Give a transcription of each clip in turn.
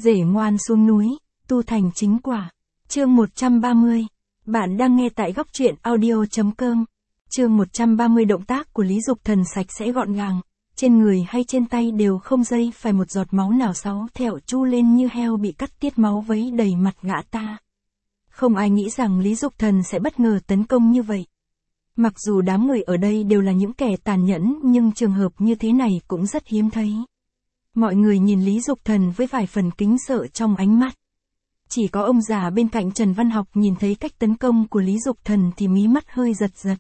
Rể ngoan xuống núi, tu thành chính quả. Chương 130. Bạn đang nghe tại góc truyện audio.com. Chương 130. Động tác của Lý Dục Thần sạch sẽ gọn gàng, trên người hay trên tay đều không dây phải một giọt máu nào. Sáu thẹo chu lên như heo bị cắt tiết máu vấy đầy mặt gã ta. Không ai nghĩ rằng Lý Dục Thần sẽ bất ngờ tấn công như vậy. Mặc dù đám người ở đây đều là những kẻ tàn nhẫn, nhưng trường hợp như thế này cũng rất hiếm thấy. Mọi người nhìn Lý Dục Thần với vài phần kính sợ trong ánh mắt. Chỉ có ông già bên cạnh Trần Văn Học nhìn thấy cách tấn công của Lý Dục Thần thì mí mắt hơi giật giật.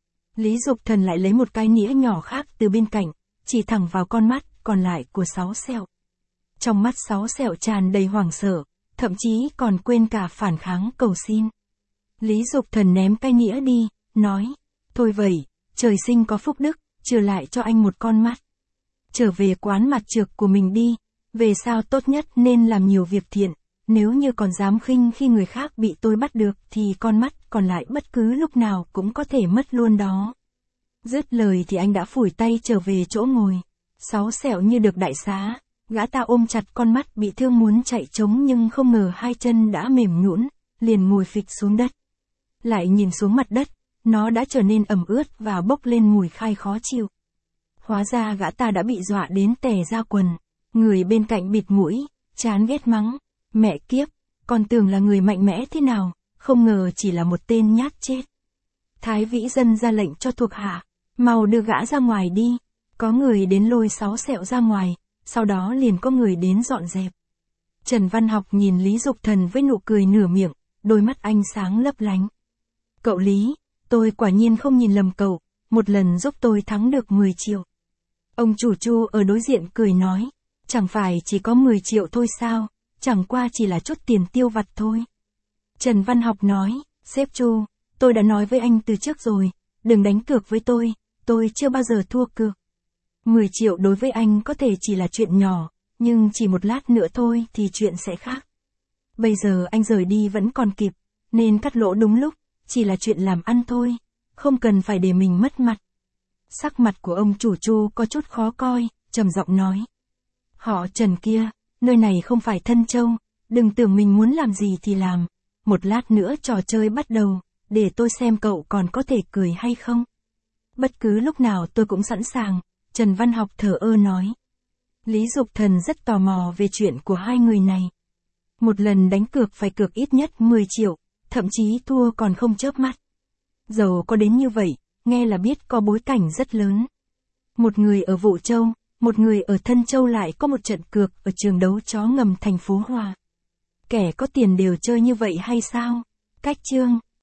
Lý Dục Thần lại lấy một cái nĩa nhỏ khác từ bên cạnh, chỉ thẳng vào con mắt còn lại của Sáu Sẹo. Trong mắt Sáu Sẹo tràn đầy hoảng sợ, thậm chí còn quên cả phản kháng cầu xin. Lý Dục Thần ném cái nĩa đi, nói, thôi vậy, trời sinh có phúc đức, trừ lại cho anh một con mắt. Trở về quán mặt trược của mình đi, về sau tốt nhất nên làm nhiều việc thiện, nếu như còn dám khinh khi người khác bị tôi bắt được thì con mắt còn lại bất cứ lúc nào cũng có thể mất luôn đó. Dứt lời thì anh đã phủi tay trở về chỗ ngồi. Sáu Sẹo như được đại xá, gã ta ôm chặt con mắt bị thương muốn chạy trống nhưng không ngờ hai chân đã mềm nhũn, liền ngồi phịch xuống đất. Lại nhìn xuống mặt đất, nó đã trở nên ẩm ướt và bốc lên mùi khai khó chịu. Hóa ra gã ta đã bị dọa đến tè ra quần. Người bên cạnh bịt mũi, chán ghét mắng, mẹ kiếp, còn tưởng là người mạnh mẽ thế nào, không ngờ chỉ là một tên nhát chết. Thái Vĩ Dân ra lệnh cho thuộc hạ, mau đưa gã ra ngoài đi. Có người đến lôi Sáu Sẹo ra ngoài, sau đó liền có người đến dọn dẹp. Trần Văn Học nhìn Lý Dục Thần với nụ cười nửa miệng, đôi mắt anh sáng lấp lánh. Cậu Lý, tôi quả nhiên không nhìn lầm cậu, một lần giúp tôi thắng được 10 triệu. Ông chủ Chu ở đối diện cười nói, chẳng phải chỉ có 10 triệu thôi sao, chẳng qua chỉ là chút tiền tiêu vặt thôi. Trần Văn Học nói, sếp Chu, tôi đã nói với anh từ trước rồi, đừng đánh cược với tôi chưa bao giờ thua cược. 10 triệu đối với anh có thể chỉ là chuyện nhỏ, nhưng chỉ một lát nữa thôi thì chuyện sẽ khác. Bây giờ anh rời đi vẫn còn kịp, nên cắt lỗ đúng lúc, chỉ là chuyện làm ăn thôi, không cần phải để mình mất mặt. Sắc mặt của ông chủ Chu có chút khó coi, trầm giọng nói. Họ Trần kia, nơi này không phải Thân Châu, đừng tưởng mình muốn làm gì thì làm. Một lát nữa trò chơi bắt đầu, để tôi xem cậu còn có thể cười hay không. Bất cứ lúc nào tôi cũng sẵn sàng, Trần Văn Học thở ơ nói. Lý Dục Thần rất tò mò về chuyện của hai người này. Một lần đánh cược phải cược ít nhất 10 triệu, thậm chí thua còn không chớp mắt. Dầu có đến như vậy, nghe là biết có bối cảnh rất lớn. Một người ở Vũ Châu, một người ở Thân Châu lại có một trận cược ở trường đấu chó ngầm thành phố Hòa. Kẻ có tiền đều chơi như vậy hay sao? Cách chương.